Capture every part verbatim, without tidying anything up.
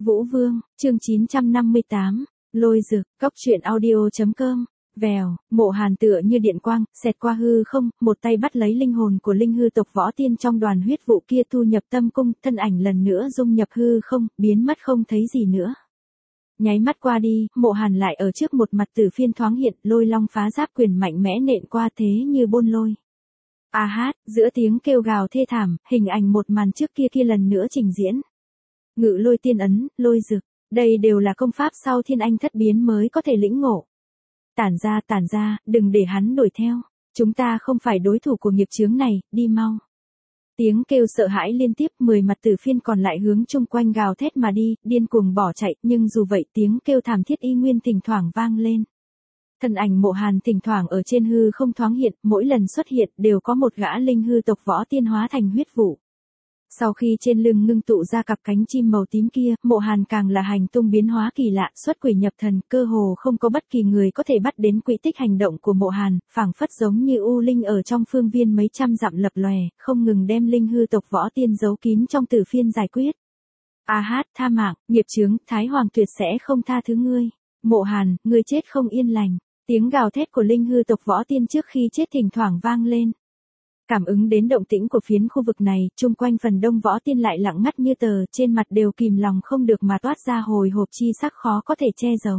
Vũ Vương, chương chín trăm năm mươi tám, Lôi Dực, Cóc truyện audio.com, vèo, Mộ Hàn tựa như điện quang, xẹt qua hư không, một tay bắt lấy linh hồn của linh hư tộc võ tiên trong đoàn huyết vụ kia thu nhập tâm cung, thân ảnh lần nữa dung nhập hư không, biến mất không thấy gì nữa. Nháy mắt qua đi, Mộ Hàn lại ở trước một mặt tử phiên thoáng hiện, lôi long phá giáp quyền mạnh mẽ nện qua thế như bôn lôi. A hát, giữa tiếng kêu gào thê thảm, hình ảnh một màn trước kia kia lần nữa trình diễn. Ngự lôi tiên ấn, lôi dực, đây đều là công pháp sau thiên anh thất biến mới có thể lĩnh ngộ. Tản ra, tản ra, đừng để hắn đuổi theo, chúng ta không phải đối thủ của nghiệp chướng này, đi mau. Tiếng kêu sợ hãi liên tiếp, mười mặt tử phiên còn lại hướng chung quanh gào thét mà đi, điên cuồng bỏ chạy, nhưng dù vậy tiếng kêu thảm thiết y nguyên thỉnh thoảng vang lên. Thân ảnh Mộ Hàn thỉnh thoảng ở trên hư không thoáng hiện, mỗi lần xuất hiện đều có một gã linh hư tộc võ tiên hóa thành huyết vụ. Sau khi trên lưng ngưng tụ ra cặp cánh chim màu tím kia, Mộ Hàn càng là hành tung biến hóa kỳ lạ, xuất quỷ nhập thần, cơ hồ không có bất kỳ người có thể bắt đến quỹ tích hành động của Mộ Hàn, phảng phất giống như u linh ở trong phương viên mấy trăm dặm lập lòe, không ngừng đem linh hư tộc võ tiên giấu kín trong tử phiên giải quyết. A hát, tha mạng, nghiệp chướng, Thái Hoàng tuyệt sẽ không tha thứ ngươi. Mộ Hàn, ngươi chết không yên lành. Tiếng gào thét của linh hư tộc võ tiên trước khi chết thỉnh thoảng vang lên. Cảm ứng đến động tĩnh của phiến khu vực này, chung quanh phần đông võ tiên lại lặng ngắt như tờ, trên mặt đều kìm lòng không được mà toát ra hồi hộp chi sắc khó có thể che giấu.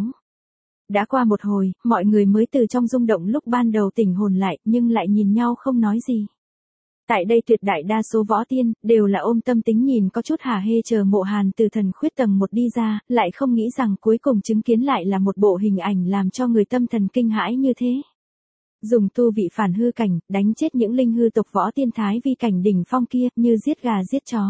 Đã qua một hồi, mọi người mới từ trong rung động lúc ban đầu tỉnh hồn lại, nhưng lại nhìn nhau không nói gì. Tại đây tuyệt đại đa số võ tiên, đều là ôm tâm tính nhìn có chút hả hê chờ Mộ Hàn từ thần khuyết tầng một đi ra, lại không nghĩ rằng cuối cùng chứng kiến lại là một bộ hình ảnh làm cho người tâm thần kinh hãi như thế. Dùng tu vị phản hư cảnh, đánh chết những linh hư tộc võ tiên thái vi cảnh đỉnh phong kia, như giết gà giết chó.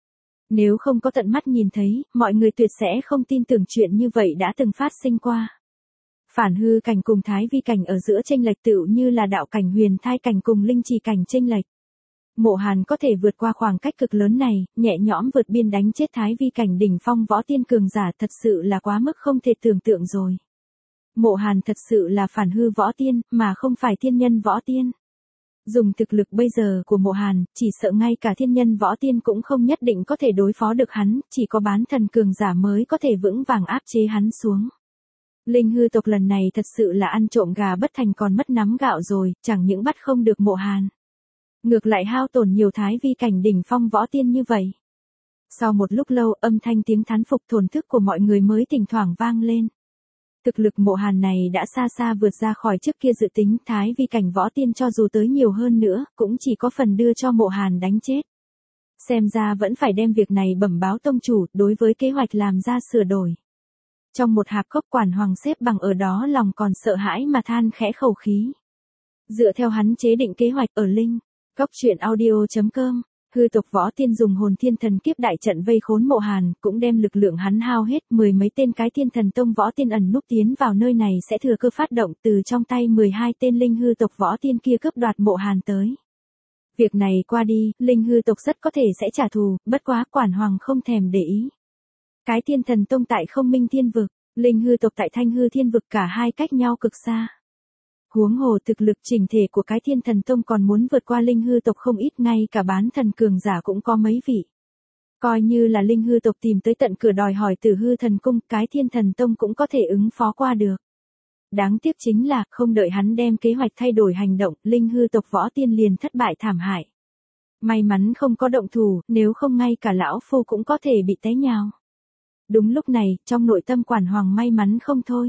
Nếu không có tận mắt nhìn thấy, mọi người tuyệt sẽ không tin tưởng chuyện như vậy đã từng phát sinh qua. Phản hư cảnh cùng thái vi cảnh ở giữa chênh lệch tựu như là đạo cảnh huyền thai cảnh cùng linh trì cảnh chênh lệch. Mộ Hàn có thể vượt qua khoảng cách cực lớn này, nhẹ nhõm vượt biên đánh chết thái vi cảnh đỉnh phong võ tiên cường giả thật sự là quá mức không thể tưởng tượng rồi. Mộ Hàn thật sự là phản hư võ tiên, mà không phải thiên nhân võ tiên. Dùng thực lực bây giờ của Mộ Hàn, chỉ sợ ngay cả thiên nhân võ tiên cũng không nhất định có thể đối phó được hắn, chỉ có bán thần cường giả mới có thể vững vàng áp chế hắn xuống. Linh hư tộc lần này thật sự là ăn trộm gà bất thành còn mất nắm gạo rồi, chẳng những bắt không được Mộ Hàn. Ngược lại hao tổn nhiều thái vi cảnh đỉnh phong võ tiên như vậy. Sau một lúc lâu âm thanh tiếng thán phục thổn thức của mọi người mới thỉnh thoảng vang lên. Thực lực Mộ Hàn này đã xa xa vượt ra khỏi trước kia dự tính, thái vi cảnh võ tiên cho dù tới nhiều hơn nữa, cũng chỉ có phần đưa cho Mộ Hàn đánh chết. Xem ra vẫn phải đem việc này bẩm báo tông chủ, đối với kế hoạch làm ra sửa đổi. Trong một hạp cốc Quản Hoàng xếp bằng ở đó lòng còn sợ hãi mà than khẽ khẩu khí. Dựa theo hắn chế định kế hoạch ở Linh, Cóc truyện audio.com, hư tộc võ tiên dùng hồn thiên thần kiếp đại trận vây khốn Mộ Hàn, cũng đem lực lượng hắn hao hết, mười mấy tên cái thiên thần tông võ tiên ẩn núp tiến vào nơi này sẽ thừa cơ phát động từ trong tay mười hai tên linh hư tộc võ tiên kia cướp đoạt Mộ Hàn tới. Việc này qua đi, linh hư tộc rất có thể sẽ trả thù, bất quá Quản Hoàng không thèm để ý. Cái thiên thần tông tại Không Minh Thiên Vực, linh hư tộc tại Thanh Hư Thiên Vực, cả hai cách nhau cực xa. Huống hồ thực lực chỉnh thể của cái thiên thần tông còn muốn vượt qua linh hư tộc không ít, ngay cả bán thần cường giả cũng có mấy vị. Coi như là linh hư tộc tìm tới tận cửa đòi hỏi Tử Hư Thần Cung, cái thiên thần tông cũng có thể ứng phó qua được. Đáng tiếc chính là, không đợi hắn đem kế hoạch thay đổi hành động, linh hư tộc võ tiên liền thất bại thảm hại. May mắn không có động thủ, nếu không ngay cả lão phu cũng có thể bị té nhào. Đúng lúc này, trong nội tâm Quản Hoàng may mắn không thôi.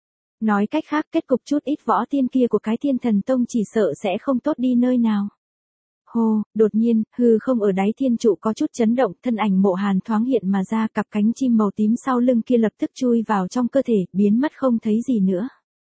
Nói cách khác, kết cục chút ít võ tiên kia của cái thiên thần tông chỉ sợ sẽ không tốt đi nơi nào. Hô, đột nhiên, hư không ở đáy thiên trụ có chút chấn động, thân ảnh Mộ Hàn thoáng hiện mà ra, cặp cánh chim màu tím sau lưng kia lập tức chui vào trong cơ thể, biến mất không thấy gì nữa.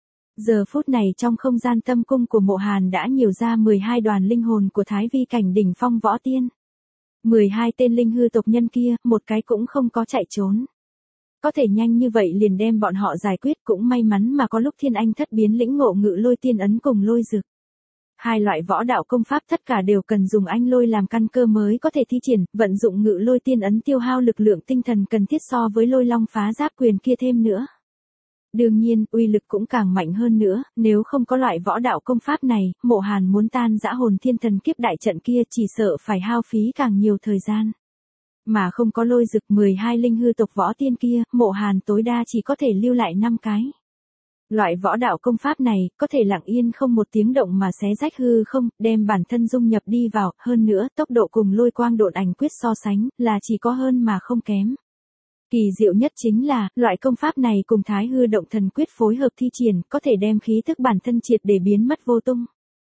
Giờ phút này trong không gian tâm cung của Mộ Hàn đã nhiều ra mười hai đoàn linh hồn của thái vi cảnh đỉnh phong võ tiên. mười hai tên linh hư tộc nhân kia, một cái cũng không có chạy trốn. Có thể nhanh như vậy liền đem bọn họ giải quyết, cũng may mắn mà có lúc thiên anh thất biến lĩnh ngộ ngự lôi tiên ấn cùng lôi dực. Hai loại võ đạo công pháp tất cả đều cần dùng anh lôi làm căn cơ mới có thể thi triển, vận dụng ngự lôi tiên ấn tiêu hao lực lượng tinh thần cần thiết so với lôi long phá giáp quyền kia thêm nữa. Đương nhiên, uy lực cũng càng mạnh hơn nữa, nếu không có loại võ đạo công pháp này, Mộ Hàn muốn tan dã hồn thiên thần kiếp đại trận kia chỉ sợ phải hao phí càng nhiều thời gian. Mà không có Lôi Dực mười hai linh hư tộc võ tiên kia, Mộ Hàn tối đa chỉ có thể lưu lại năm cái. Loại võ đạo công pháp này, có thể lặng yên không một tiếng động mà xé rách hư không, đem bản thân dung nhập đi vào, hơn nữa, tốc độ cùng Lôi Quang Độn Ảnh Quyết so sánh, là chỉ có hơn mà không kém. Kỳ diệu nhất chính là, loại công pháp này cùng Thái Hư Động Thần Quyết phối hợp thi triển, có thể đem khí thức bản thân triệt để biến mất vô tung.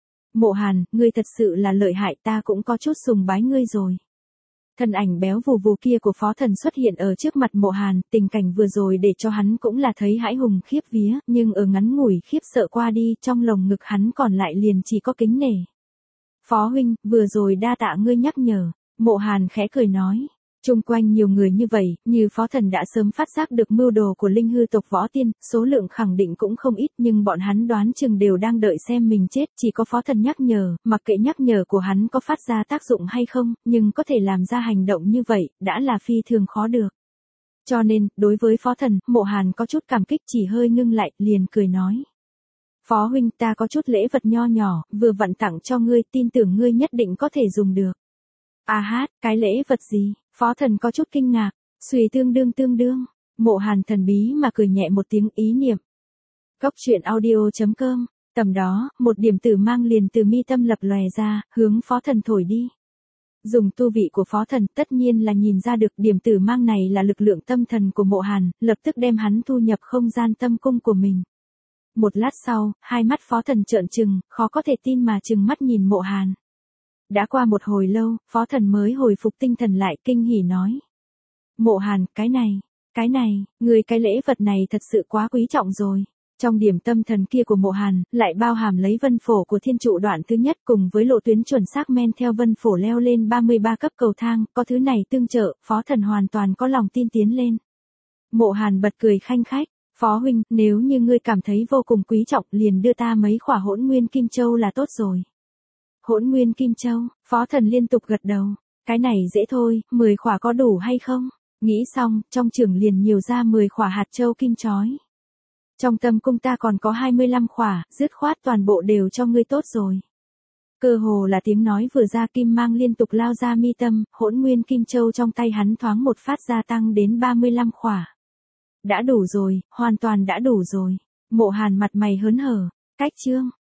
Mộ Hàn, ngươi thật sự là lợi hại, ta cũng có chút sùng bái ngươi rồi. Thân ảnh béo vù vù kia của Phó Thần xuất hiện ở trước mặt Mộ Hàn, tình cảnh vừa rồi để cho hắn cũng là thấy hãi hùng khiếp vía, nhưng ở ngắn ngủi khiếp sợ qua đi, trong lồng ngực hắn còn lại liền chỉ có kính nể. Phó huynh, vừa rồi đa tạ ngươi nhắc nhở, Mộ Hàn khẽ cười nói. Chung quanh nhiều người như vậy, như Phó Thần đã sớm phát giác được mưu đồ của linh hư tộc võ tiên, số lượng khẳng định cũng không ít, nhưng bọn hắn đoán chừng đều đang đợi xem mình chết, chỉ có Phó Thần nhắc nhở, mặc kệ nhắc nhở của hắn có phát ra tác dụng hay không, nhưng có thể làm ra hành động như vậy, đã là phi thường khó được. Cho nên, đối với Phó Thần, Mộ Hàn có chút cảm kích, chỉ hơi ngưng lại, liền cười nói. Phó huynh, ta có chút lễ vật nho nhỏ, vừa vặn tặng cho ngươi, tin tưởng ngươi nhất định có thể dùng được. À hát, cái lễ vật gì? Phó Thần có chút kinh ngạc, suy tương đương tương đương, Mộ Hàn thần bí mà cười nhẹ một tiếng ý niệm. Cốc truyện audio chấm com, tầm đó, một điểm tử mang liền từ mi tâm lập lòe ra, hướng Phó Thần thổi đi. Dùng tu vị của Phó Thần tất nhiên là nhìn ra được điểm tử mang này là lực lượng tâm thần của Mộ Hàn, lập tức đem hắn thu nhập không gian tâm cung của mình. Một lát sau, hai mắt Phó Thần trợn trừng, khó có thể tin mà trừng mắt nhìn Mộ Hàn. Đã qua một hồi lâu, Phó Thần mới hồi phục tinh thần lại, kinh hỉ nói. Mộ Hàn, cái này, cái này, người cái lễ vật này thật sự quá quý trọng rồi. Trong điểm tâm thần kia của Mộ Hàn, lại bao hàm lấy vân phổ của thiên trụ đoạn thứ nhất cùng với lộ tuyến chuẩn xác men theo vân phổ leo lên ba mươi ba cấp cầu thang, có thứ này tương trợ, Phó Thần hoàn toàn có lòng tin tiến lên. Mộ Hàn bật cười khanh khách, Phó huynh, nếu như ngươi cảm thấy vô cùng quý trọng, liền đưa ta mấy khỏa hỗn nguyên kim châu là tốt rồi. Hỗn nguyên kim châu, Phó Thần liên tục gật đầu, cái này dễ thôi, mười khỏa có đủ hay không? Nghĩ xong, trong chưởng liền nhiều ra mười khỏa hạt châu kim chói. Trong tâm cung ta còn có hai mươi lăm khỏa, dứt khoát toàn bộ đều cho ngươi tốt rồi. Cơ hồ là tiếng nói vừa ra, kim mang liên tục lao ra mi tâm, hỗn nguyên kim châu trong tay hắn thoáng một phát gia tăng đến ba mươi lăm khỏa. Đã đủ rồi, hoàn toàn đã đủ rồi. Mộ Hàn mặt mày hớn hở, cách chương.